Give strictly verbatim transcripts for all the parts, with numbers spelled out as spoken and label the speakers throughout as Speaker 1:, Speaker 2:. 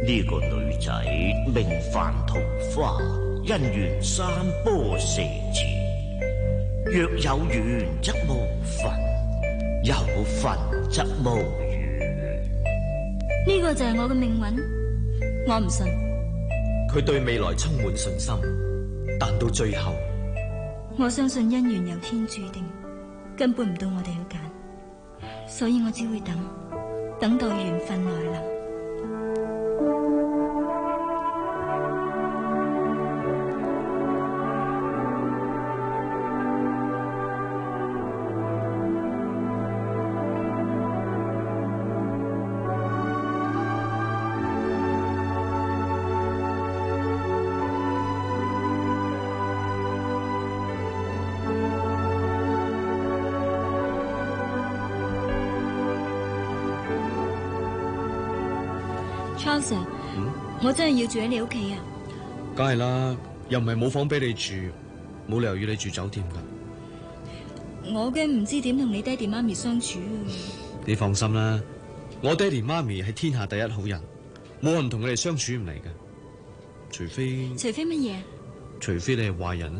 Speaker 1: 呢個女仔名范桃花，姻緣三波四字，若有緣則無份，有份則無緣。
Speaker 2: 呢個就係我嘅命運，我唔信。
Speaker 3: 佢對未來充滿信心，但到最後，
Speaker 2: 我相信姻緣由天注定，根本唔到我哋去揀，所以我只會等，等待緣分來臨。Charles，
Speaker 3: 嗯，
Speaker 2: 我真係要住喺你屋企啊！
Speaker 3: 梗係啦，又唔係冇房俾你住，冇理由要你住酒店噶。
Speaker 2: 我驚唔知點同你爹哋媽咪相處啊！
Speaker 3: 你放心啦，我爹哋媽咪係天下第一好人，冇人同佢哋相處唔嚟嘅，除非
Speaker 2: 除非乜嘢？
Speaker 3: 除非你係壞人啦。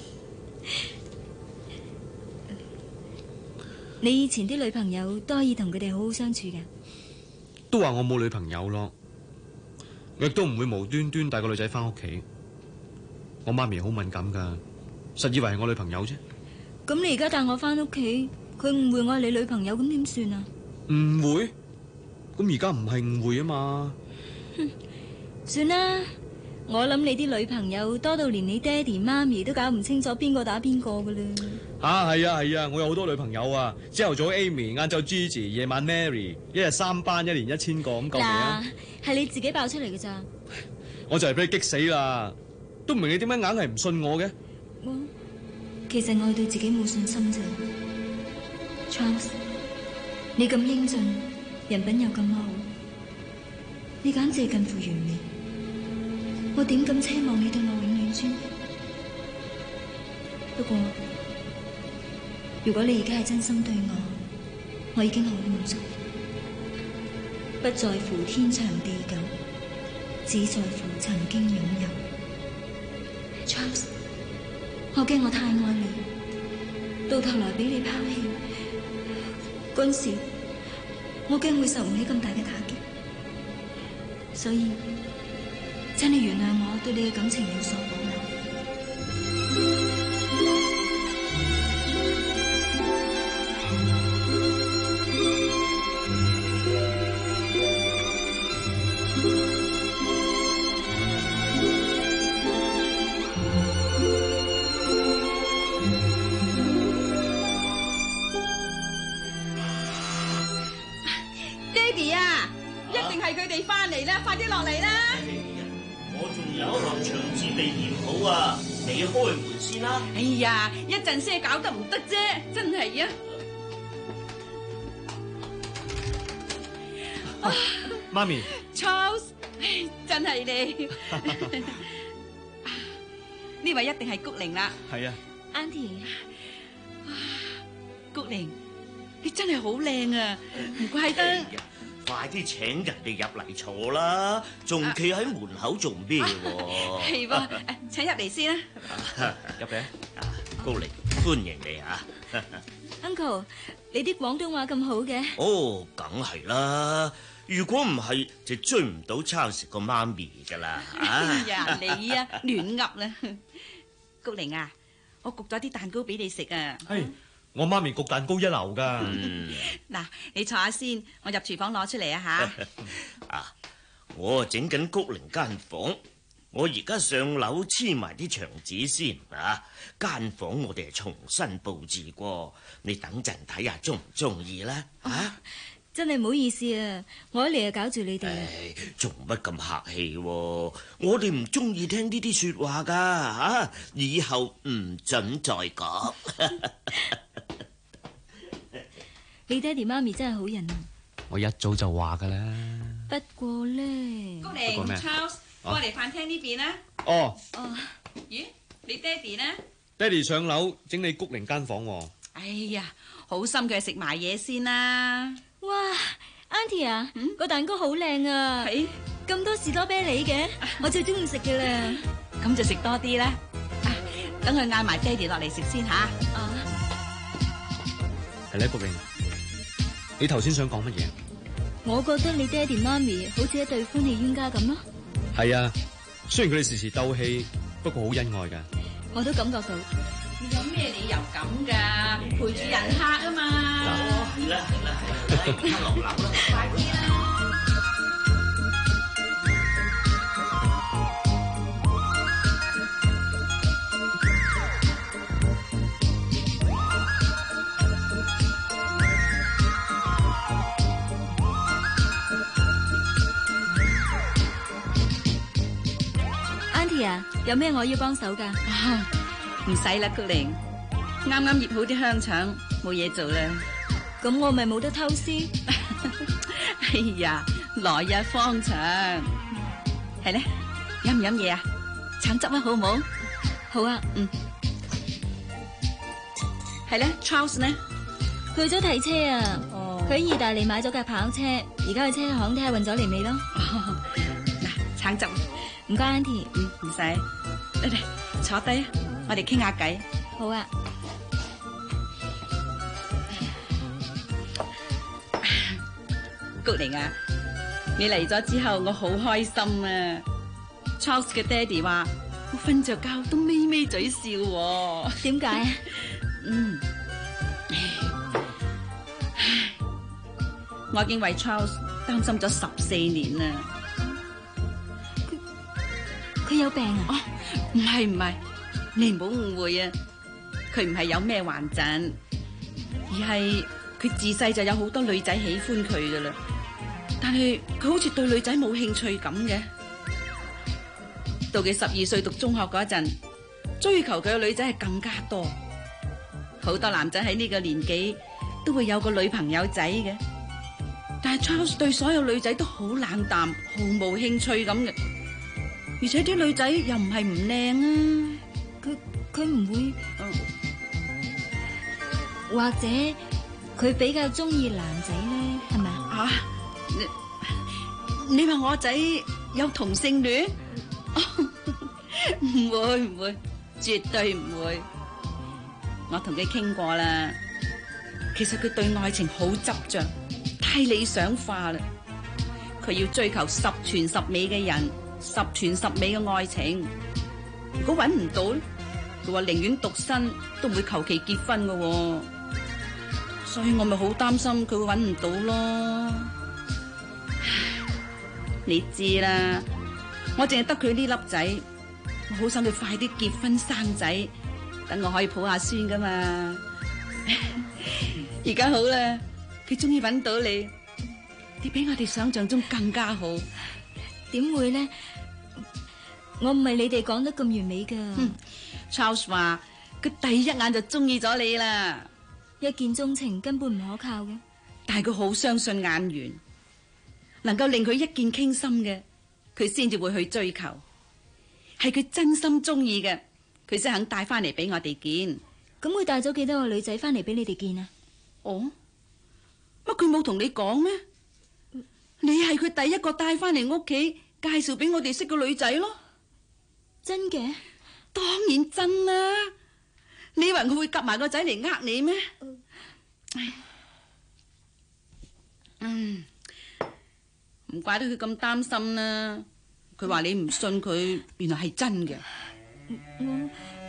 Speaker 2: 你以前啲女朋友都可以同佢哋好好相處嘅，
Speaker 3: 都話我冇女朋友咯。我亦都唔會無端端帶個女仔翻屋企。我媽咪好敏感噶，實以為係我女朋友啫。
Speaker 2: 咁你而家帶我翻屋企，佢誤會我係你女朋友，咁點算啊？
Speaker 3: 誤會？咁而家唔係誤會啊嘛。
Speaker 2: 算啦，我諗你啲女朋友多到連你爹哋媽咪都搞唔清楚邊個打邊個噶啦。
Speaker 3: 啊，係啊係啊，我有好多女朋友啊。朝頭早 Amy， 晏晝 Gigi， 夜晚 Mary， 一日三班，一年一千個咁夠未啊？
Speaker 2: 係你自己爆出嚟嘅咋？
Speaker 3: 我就係俾你激死啦！都唔明你點解硬係唔信我嘅？
Speaker 2: 我其實我對自己冇信心啫。Charles， 你咁英俊，人品又咁好，你簡直係近乎完美。我點敢奢望你對我永遠專一？不過，如果你而家係真心對我，我已經好滿足，不在乎天長地久，只在乎曾經擁有。Charles， 我驚我太愛你，到頭來俾你拋棄，嗰時我驚會受唔起咁大嘅打擊，所以請你原諒我對你嘅感情有所保留。
Speaker 4: 佢哋翻嚟啦，快啲落嚟啦！
Speaker 1: 我仲有一行長字未填好啊，你開門先啦。
Speaker 4: 哎呀，一陣先搞得唔得啫，真係啊！
Speaker 3: 啊媽咪
Speaker 4: ，Charles， 真係你，呢位一定係谷玲啦。
Speaker 3: 係啊
Speaker 2: ，Auntie，
Speaker 4: 谷玲，你真係好靚啊，唔怪得。
Speaker 1: 快啲請人哋入嚟坐啦，仲企喺門口做咩？
Speaker 4: 係喎，請入嚟先啦。
Speaker 3: 入嚟，
Speaker 1: 高玲，歡迎你啊
Speaker 2: Uncle， 你啲廣東話咁好嘅？
Speaker 1: 哦，梗係啦，如果唔係就追唔到Charles個媽咪噶啦。
Speaker 4: 哎呀，你啊亂噏啦！谷玲啊，我焗咗啲蛋糕俾你食啊。
Speaker 3: 係。我媽咪焗蛋糕一流噶。嗱、
Speaker 4: 嗯，你坐下先，我入廚房攞出嚟啊吓。
Speaker 1: 啊，我整緊谷玲間房，我而家上樓黐埋啲牆紙先啊。間房我哋係重新布置過，你等陣睇下中唔中意啦？啊，哦、
Speaker 2: 真係唔好意思啊，我一嚟就搞住你哋。
Speaker 1: 做乜咁客氣？我哋唔中意聽呢啲說話噶吓，以後唔准再講。
Speaker 2: 你爹哋媽咪真係好人啊！
Speaker 3: 我一早就話噶啦。
Speaker 2: 不過咧，
Speaker 4: 谷玲 Charles， 過嚟飯廳呢邊啦。
Speaker 3: 哦。
Speaker 2: 哦。
Speaker 4: 咦？你爹哋呢？
Speaker 3: 爹哋上樓整理谷玲間房。
Speaker 4: 哎呀，好心佢食埋嘢先啦。
Speaker 2: 哇 ，Auntie 啊，個蛋糕好靚啊！
Speaker 4: 係。
Speaker 2: 咁多士多啤梨嘅，我最中意食嘅啦。
Speaker 4: 咁就食多啲啦。啊，等佢嗌埋爹哋落嚟食先吓。
Speaker 2: 啊，
Speaker 3: 係咧，國榮，你頭先想講乜嘢？
Speaker 2: 我覺得你爹哋媽咪好似一對歡喜冤家咁咯。
Speaker 3: 係啊，雖然佢哋時時鬥氣，不過好恩愛㗎。
Speaker 2: 我都感覺到。
Speaker 4: 你有咩理由咁噶？陪住人客啊嘛。
Speaker 1: 係啦係啦係啦，而家落樓啦，
Speaker 4: 快啲啦！
Speaker 2: Auntie 啊，有咩我要幫手噶？
Speaker 4: 唔使啦，菊玲，啱啱醃好啲香腸，冇嘢做啦。
Speaker 2: 咁我咪冇得偷師。
Speaker 4: 哎呀，來日方長。係咧，飲唔飲嘢啊？橙汁啊，好唔好？
Speaker 2: 好啊，
Speaker 4: 嗯。係咧 ，Charles 呢？
Speaker 2: 去咗睇車啊。
Speaker 4: 哦。
Speaker 2: 佢喺意大利買咗架跑車，而家去車行睇下運咗嚟未咯。
Speaker 4: 嗱，橙汁。
Speaker 2: 唔該 ，Auntie。
Speaker 4: 嗯，唔使。嚟嚟，坐低，我哋傾下偈。
Speaker 2: 好啊。
Speaker 4: 菊玲啊，你嚟咗之後，我好開心啊 ！Charles 嘅爹哋話，我瞓着覺都咪咪嘴笑喎。
Speaker 2: 點解啊？
Speaker 4: 嗯，我已經為 Charles 擔心咗十四年啦。
Speaker 2: 佢有病啊？
Speaker 4: 哦，唔係唔係，你唔好誤會啊！佢唔係有咩患疾，而係佢自細就有好多女仔喜歡佢噶啦。但係佢好似對女仔冇興趣咁嘅。到佢十二歲讀中學嗰陣，追求佢嘅女仔係更加多。好多男仔喺呢個年紀都會有個女朋友仔嘅，但係 Charles 對所有女仔都好冷淡，毫無興趣咁嘅。而且啲女仔又唔係唔靚啊。
Speaker 2: 佢佢唔會，或者佢比較中意男仔咧，係咪啊？
Speaker 4: 啊，你你話我仔有同性戀？唔會唔會，絕對唔會。我同佢傾過啦，其實佢對愛情好執着，太理想化啦。佢要追求十全十美嘅人，十全十美嘅愛情。如果揾唔到咧，佢話寧願獨身都唔會求其結婚噶喎。所以我咪好擔心佢會揾唔到咯。你知啦，我淨係得佢呢粒仔，我好想佢快啲結婚生仔，等我可以抱下孫噶嘛。而家好啦，佢終於揾到你，你比我哋想象中更加好。
Speaker 2: 點會咧？我唔係你哋講得咁完美噶。
Speaker 4: 嗯，Charles 話佢第一眼就中意咗你啦。
Speaker 2: 一見鍾情根本唔可靠嘅，
Speaker 4: 但係佢好相信眼緣，能夠令佢一見傾心嘅，佢先至會去追求。係佢真心中意嘅，佢先肯帶翻嚟俾我哋見。
Speaker 2: 咁佢帶咗幾多個女仔翻嚟俾你哋見啊？
Speaker 4: 哦，乜佢冇同你講咩？你係佢第一個帶翻嚟屋企介紹俾我哋識個女仔咯。
Speaker 2: 真嘅？
Speaker 4: 當然真啦。你以為佢會夾埋個仔嚟呃你咩？嗯，唔怪得佢咁擔心啦。佢話你唔信佢，原來係真嘅。
Speaker 2: 我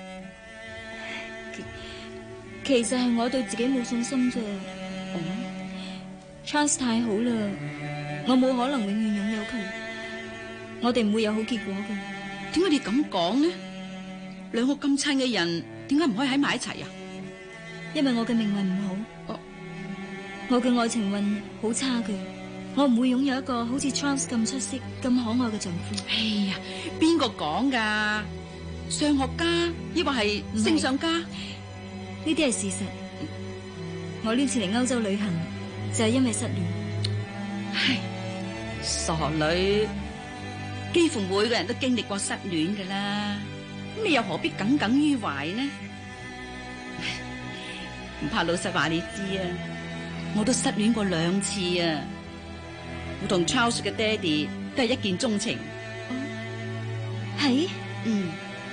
Speaker 2: 其實係我對自己冇信心啫。
Speaker 4: 哦
Speaker 2: ，Charles 太好啦，我冇可能永遠擁有佢，我哋唔會有好結果嘅。
Speaker 4: 點解你咁講呢？兩個咁親嘅人，點解唔可以喺埋一齊啊？
Speaker 2: 因為我嘅命運唔好，
Speaker 4: 哦，
Speaker 2: 我嘅愛情運好差嘅，我唔會擁有一個好似 Charles 咁出色、咁可愛嘅丈夫。
Speaker 4: 哎呀，邊個講噶？上學家抑或係升上家？
Speaker 2: 呢啲係事實。我呢次嚟歐洲旅行就係因為失戀。
Speaker 4: 唉，傻女，幾乎每個人都經歷過失戀噶啦，咁你又何必耿耿於懷呢？唔怕老實話你知啊，我都失戀過兩次啊。我同 Charles 嘅爹哋都係一見鍾情。
Speaker 2: 係？
Speaker 4: 嗯，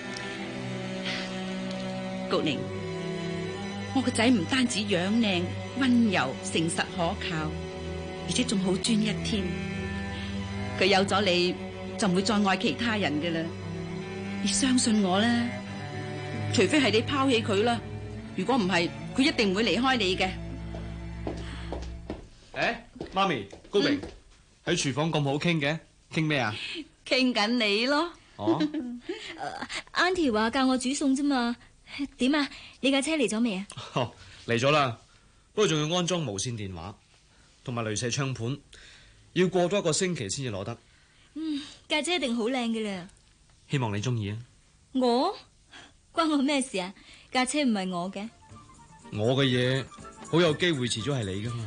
Speaker 4: 菊玲，我個仔唔單止樣靚、溫柔、誠實可靠，而且仲好專一添。佢有咗你就唔會再愛其他人嘅啦。你相信我啦，除非係你拋棄佢啦，如果唔係，佢一定唔會離開你嘅。
Speaker 3: 誒，媽咪，高明喺廚房咁好傾嘅，傾咩啊？
Speaker 4: 傾緊你咯。
Speaker 3: 哦，
Speaker 2: Auntie 話教我煮餸啫嘛。點啊？你架車嚟咗未啊？
Speaker 3: 嚟咗啦，不過仲要安裝無線電話同埋鐳射窗盤，要過多一個星期先至攞得。
Speaker 2: 嗯，架車一定好靚嘅啦。
Speaker 3: 希望你中意啊！
Speaker 2: 我關我咩事啊？架車唔係我嘅。
Speaker 3: 我嘅嘢好有機會遲早係你噶嘛。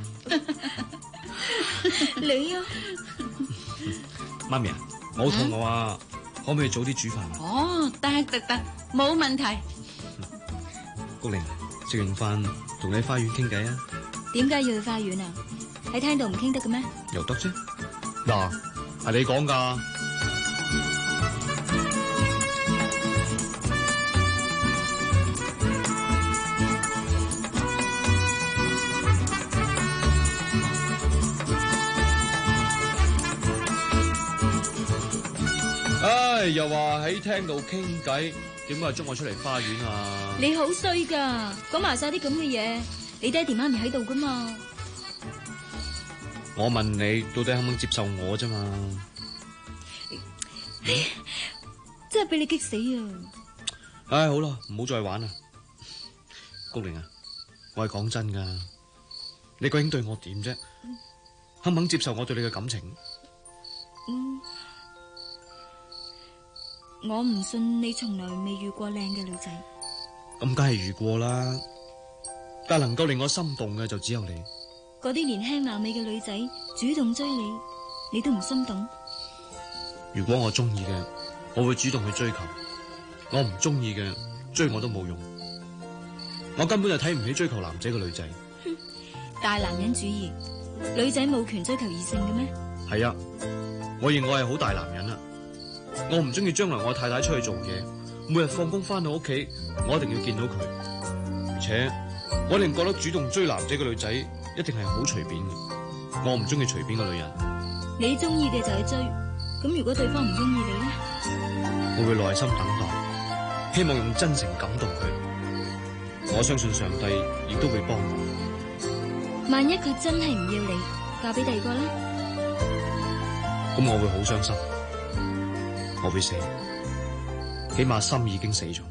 Speaker 2: 你啊，
Speaker 3: 媽咪啊，我好肚餓啊，嗯、可唔可以早啲煮飯啊？
Speaker 4: 哦，得得得，冇問題。
Speaker 3: 菊玲，食完飯同你喺花園傾偈啊？
Speaker 2: 點解要去花園啊？喺廳度唔傾得嘅咩？
Speaker 3: 又得啫。嗱，係你講噶。唉，又話喺廳度傾偈，點解捉我出嚟花園啊？
Speaker 2: 你好衰噶，講埋晒啲咁嘅嘢，你爹哋媽咪喺度噶嘛？
Speaker 3: 我問你到底肯唔肯接受我啫嘛？
Speaker 2: 真係俾你激死啊！
Speaker 3: 唉，好啦，唔好再玩啦。菊玲啊，我係講真噶，你究竟對我點啫？肯唔肯接受我對你嘅感情？
Speaker 2: 嗯，我唔信你從來未遇過靚嘅女仔。
Speaker 3: 咁梗係遇過啦，但係能夠令我心動嘅就只有你。
Speaker 2: 嗰啲年輕貌美嘅女仔主動追你，你都唔心動？
Speaker 3: 如果我中意嘅，我會主動去追求；我唔中意嘅，追我都冇用。我根本就睇唔起追求男仔嘅女仔。
Speaker 2: 哼，大男人主義，女仔冇權追求異性嘅咩？
Speaker 3: 係啊，我認我係好大男人啦。我唔中意將來我太太出去做嘢，每日放工翻到屋企，我一定要見到佢。而且我一定覺得主動追男仔嘅女仔一定係好隨便嘅。我唔中意隨便嘅女人。
Speaker 2: 你中意嘅就去追，咁如果對方唔中意你咧？
Speaker 3: 我會耐心等待，希望用真誠感動佢。我相信上帝亦都會幫我。
Speaker 2: 萬一佢真係唔要你，嫁俾第二個咧？
Speaker 3: 咁我會好傷心，我會死，起碼心已經死咗。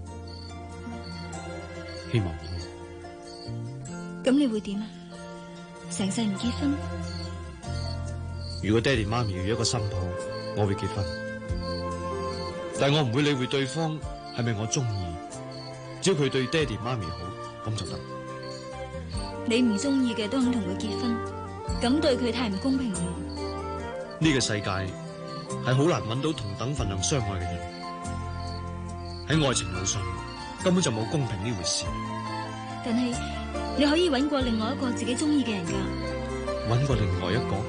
Speaker 3: 希望我。
Speaker 2: 咁你會點啊？成世唔結婚？
Speaker 3: 如果爹哋媽咪要一個新抱，我會結婚，但係我唔會理會對方係咪我中意，只要佢對爹哋媽咪好，咁就得。
Speaker 2: 你唔中意嘅都肯同佢結婚，咁對佢太唔公平啦。
Speaker 3: 呢個世界係好難揾到同等份量相愛嘅人，喺愛情路上根本就冇公平呢回事。
Speaker 2: 但係你可以揾過另外一個自己中意嘅人噶。
Speaker 3: 揾過另外一個？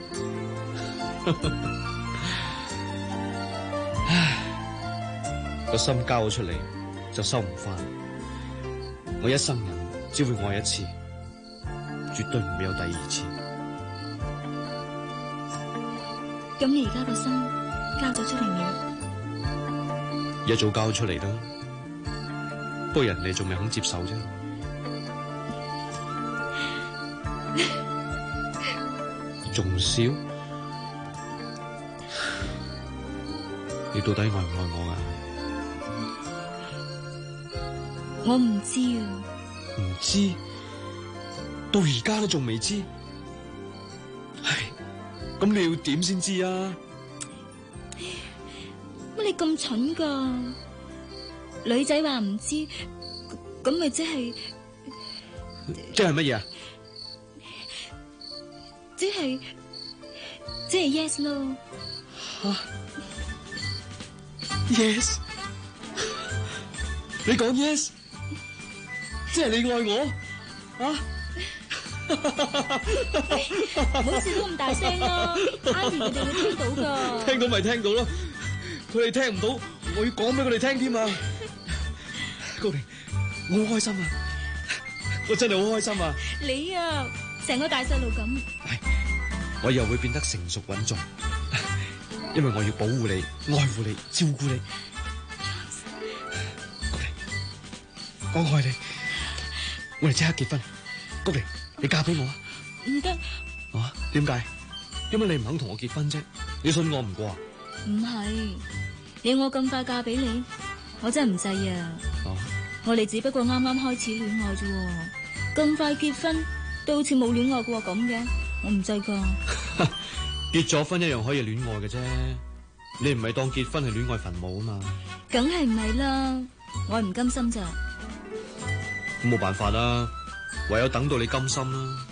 Speaker 3: 唉，個心交咗出嚟就收唔翻。我一生人只會愛一次，絕對唔會有第二次。
Speaker 2: 咁你而家個心交咗出嚟未？
Speaker 3: 一早交咗出嚟啦，不過人哋仲未肯接受啫。仲笑？你到底愛唔愛我啊？
Speaker 2: 我唔知啊。
Speaker 3: 唔知？到而家都仲未知？唉，咁你要點先知啊？
Speaker 2: 乜你咁蠢噶？女仔話唔知，咁咪即係
Speaker 3: 即係乜嘢啊？
Speaker 2: 即係即係 yes 咯。
Speaker 3: 吓 ？Yes？ 你講 yes， 即係你愛我啊？
Speaker 2: 唔好笑到咁大聲啦，Auntie佢哋會聽到噶。
Speaker 3: 聽到咪聽到咯，佢哋聽唔到，我要講俾佢哋聽添啊！高玲，我好開心啊，我真係好開心啊！
Speaker 2: 你啊，成個大細路咁。
Speaker 3: 我以後會變得成熟穩重，因為我要保護你、愛護你、照顧你。高玲，講開你，我哋即刻結婚。高玲，你嫁俾我啊！
Speaker 2: 唔得。
Speaker 3: 啊？點解？點解你唔肯同我結婚啫？你信我唔過啊？
Speaker 2: 唔係，你要我咁快嫁俾你，我真係唔制啊！
Speaker 3: 哦，
Speaker 2: 我哋只不過啱啱開始戀愛啫，咁快結婚都好似冇戀愛過咁嘅，我唔制噶。
Speaker 3: 結咗婚一樣可以戀愛嘅啫，你唔係當結婚係戀愛墳墓啊嘛？
Speaker 2: 梗係唔係啦，我係唔甘心咋。
Speaker 3: 咁冇辦法啦，唯有等到你甘心啦。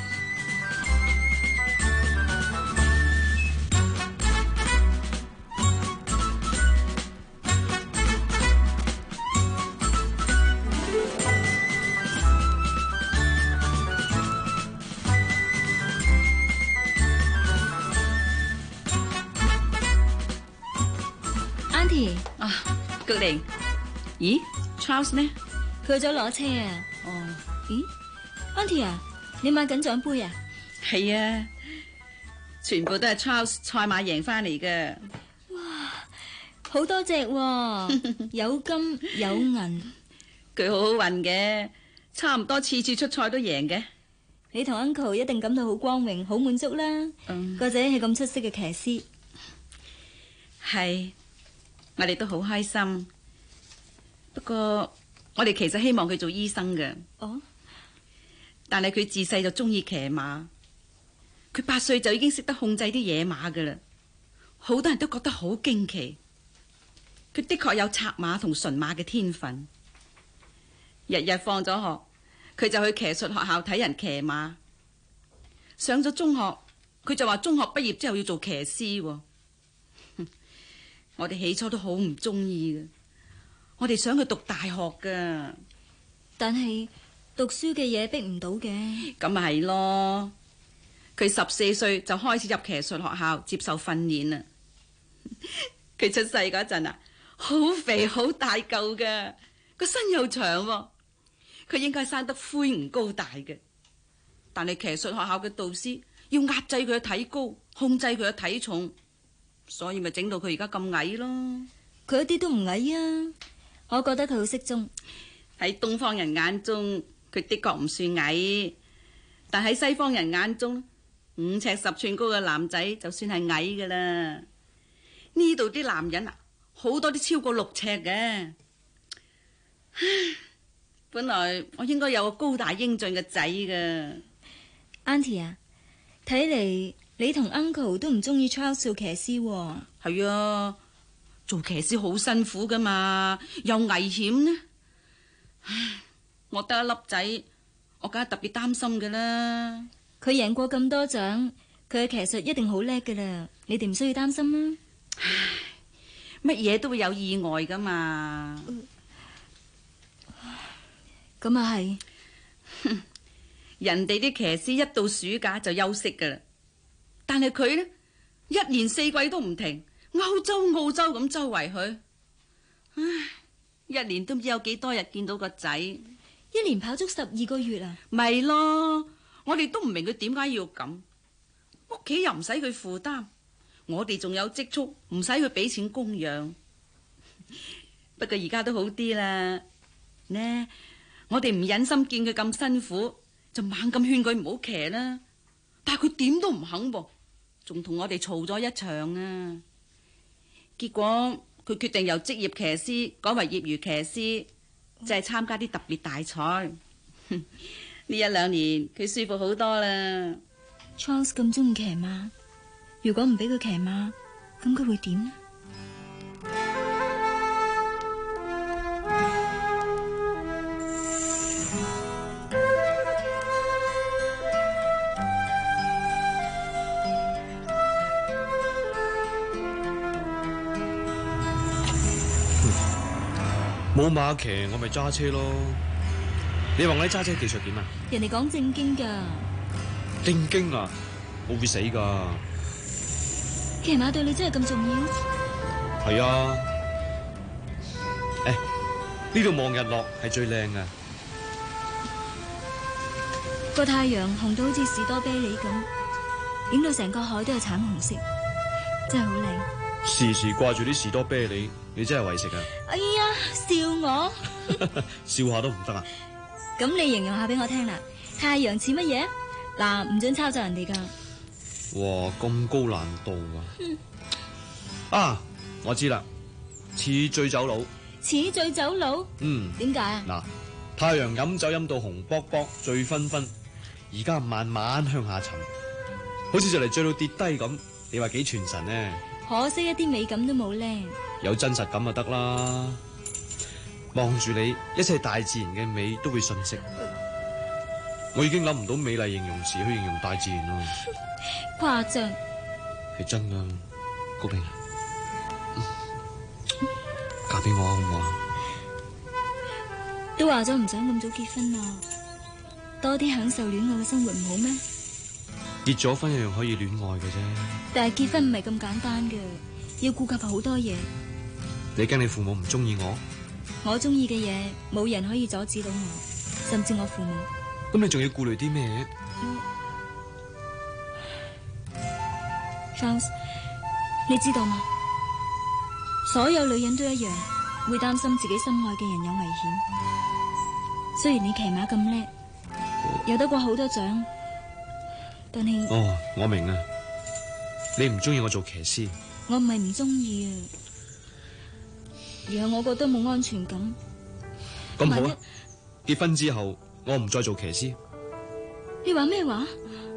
Speaker 2: 啊，
Speaker 4: 菊玲，咦 ，Charles 呢？
Speaker 2: 佢去咗攞車啊？
Speaker 4: 哦，
Speaker 2: 咦 ，Auntie 啊，你買緊獎杯啊？
Speaker 4: 係啊，全部都係 Charles 賽馬贏翻嚟嘅。
Speaker 2: 哇，好多隻喎，有金有銀。
Speaker 4: 佢好好運嘅，差唔多次次出賽都贏嘅。
Speaker 2: 你同 Uncle 一定感到好光榮、好滿足啦。
Speaker 4: 嗯，
Speaker 2: 個仔係咁出色嘅騎師。
Speaker 4: 係。我哋都好開心，不過我哋其實希望佢做醫生嘅。
Speaker 2: 哦，
Speaker 4: 但係佢自細就中意騎馬，佢八歲就已經識得控制啲野馬噶啦，好多人都覺得好驚奇。佢的確有策馬同馴馬嘅天分，日日放咗學，佢就去騎術學校睇人騎馬。上咗中學，佢就話中學畢業之後要做騎師喎。我哋起初都好唔中意嘅，我哋想佢讀大學噶，
Speaker 2: 但係讀書嘅嘢逼唔到嘅。
Speaker 4: 咁咪係咯，佢十四歲就開始入騎術學校接受訓練啦。佢出世嗰陣啊，好肥好大嚿嘅，個身又長喎，佢應該生得魁梧高大嘅，但係騎術學校嘅導師要壓制佢嘅體高，控制佢嘅體重。所以咪整到佢而家咁矮咯。
Speaker 2: 佢一啲都唔矮啊，我覺得佢好適中。
Speaker 4: 喺東方人眼中，佢的確唔算矮，但喺西方人眼中，五尺十寸高嘅男仔就算係矮噶啦。呢度啲男人啊，好多都超過六尺嘅。本來我應該有個高大英俊嘅仔噶。
Speaker 2: Auntie 啊，睇嚟你同 Uncle 都唔中意 Charles 做騎師喎。
Speaker 4: 係啊，做騎師好辛苦噶嘛，又危險呢。唉，我得一粒仔，我梗係特別擔心噶啦。
Speaker 2: 佢贏過咁多獎，佢嘅騎術一定好叻噶啦，你哋唔需要擔心啦。
Speaker 4: 唉，乜嘢都會有意外噶嘛。
Speaker 2: 咁啊係，
Speaker 4: 人哋啲騎師一到暑假就休息噶啦。但係佢呢，一年四季都唔停，歐洲澳洲咁周圍去，唉，一年都唔知有幾多日見到個仔，
Speaker 2: 一年跑足十二個月啊！
Speaker 4: 咪咯，我哋都唔明佢點解要咁，屋企又唔使佢負擔，我哋仲有積蓄，唔使佢俾錢供養。不過而家都好啲啦，呢，我哋唔忍心見佢咁辛苦，就猛咁勸佢唔好騎啦，但係佢點都唔肯噃。仲同我哋嘈咗一場啊！結果佢決定由職業騎師改為業餘騎師，就係參加啲特別大賽。呢一兩年佢舒服好多啦。
Speaker 2: Charles 咁中意騎馬，如果唔俾佢騎馬，咁佢會點呢？
Speaker 3: 冇馬騎，我咪揸車咯。 你話我啲揸車技術點啊？
Speaker 2: 人哋講正經噶，
Speaker 3: 正經啊，我會死噶。
Speaker 2: 騎馬對你真係咁重要？
Speaker 3: 係啊。誒，呢度望日落係最靚噶。
Speaker 2: 個太陽紅到好似士多啤梨咁，影到成個海都係橙紅色，真係好靚。
Speaker 3: 時時掛住啲士多啤梨，你真係為食啊！
Speaker 2: 哎呀，笑我？
Speaker 3: 笑下都唔得啊！
Speaker 2: 咁你形容下俾我聽啦，太陽似乜嘢？嗱，唔准抄襲人哋噶。
Speaker 3: 哇，咁高難度啊！嗯、啊，我知啦，似醉酒佬。
Speaker 2: 似醉酒佬？嗯，點解啊？
Speaker 3: 嗱，太陽飲酒飲到紅卜卜，醉醺醺，而家慢慢向下沉，好似就嚟醉到跌低咁。你話幾傳神呢？
Speaker 2: 可惜一啲美感都冇咧。
Speaker 3: 有真實感就得啦。望住你，一切大自然嘅美都會瞬息。我已經諗唔到美麗形容詞去形容大自然咯。
Speaker 2: 誇張。
Speaker 3: 係真噶，高平啊，嗯、嫁俾我好唔好啊？
Speaker 2: 都話咗唔想咁早結婚啦，多啲享受戀愛嘅生活唔好咩？
Speaker 3: 結咗婚一樣可以戀愛嘅啫。
Speaker 2: 但係結婚唔係咁簡單嘅，要顧及好多嘢。
Speaker 3: 你驚你父母唔中意我？
Speaker 2: 我中意嘅嘢，冇人可以阻止到我，甚至我父母。
Speaker 3: 咁你仲要顧慮啲咩？
Speaker 2: 嗯，Charles，你知道嗎？所有女人都一樣，會擔心自己心愛嘅人有危險。雖然你騎馬咁叻，有得過好多獎，但係……
Speaker 3: 哦，我明啊，你唔中意我做騎師。
Speaker 2: 我唔係唔中意啊，而係我覺得冇安全感。
Speaker 3: 咁好啊，結婚之後我唔再做騎師。
Speaker 2: 你話咩話？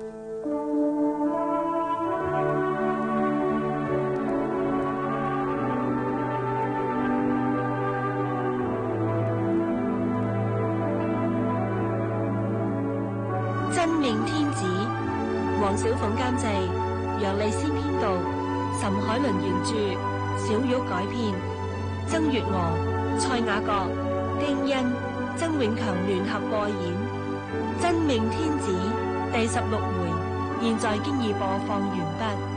Speaker 5: 真命天子，黃小鳳監製，楊麗仙編導，岑海倫原著，小玉改編，曾月娥、蔡雅閣、丁欣、曾永強聯合播演《真命天子》第十六回，現在經已播放完畢。